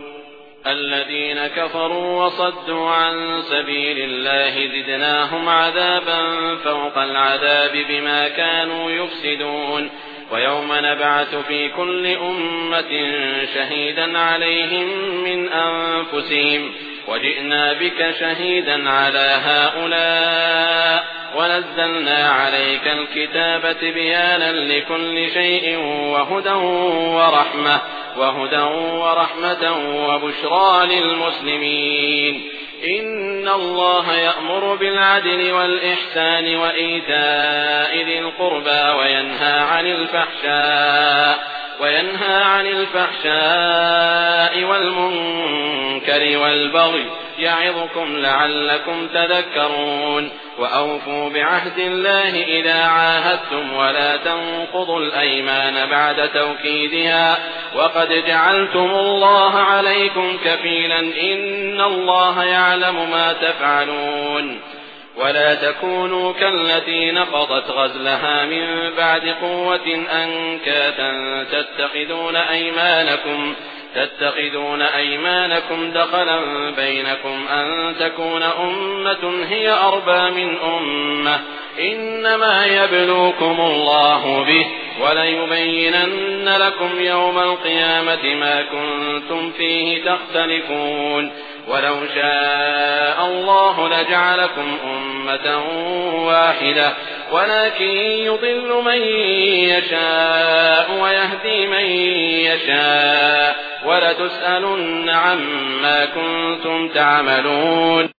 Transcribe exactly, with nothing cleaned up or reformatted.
الذين كفروا وصدوا عن سبيل الله زدناهم عذابا فوق العذاب بما كانوا يفسدون ويوم نبعث في كل أمة شهيدا عليهم من أنفسهم وجئنا بك شهيدا على هؤلاء ونزلنا عليك الكتاب تبيانا لكل شيء وهدى ورحمة وهدى ورحمة وبشرى للمسلمين. إن الله يأمر بالعدل والإحسان وإيتاء ذي القربى وينهى عن الفحشاء وينهى عن الفحشاء والمنكر والبغي يعظكم لعلكم تذكرون. وأوفوا بعهد الله إذا عاهدتم ولا تنقضوا الأيمان بعد توكيدها وقد جعلتم الله عليكم كفيلا إن الله يعلم ما تفعلون. ولا تكونوا كالتي نقضت غزلها من بعد قوة أنكاثا تتخذون أيمانكم تتخذون أيمانكم دخلا بينكم أن تكون أمة هي أربى من أمة إنما يبلوكم الله به وليبينن لكم يوم القيامة ما كنتم فيه تختلفون. ولو شاء الله لجعلكم أمة واحدة ولكن يضل من يشاء ويهدي من يشاء ولتسألن عما كنتم تعملون.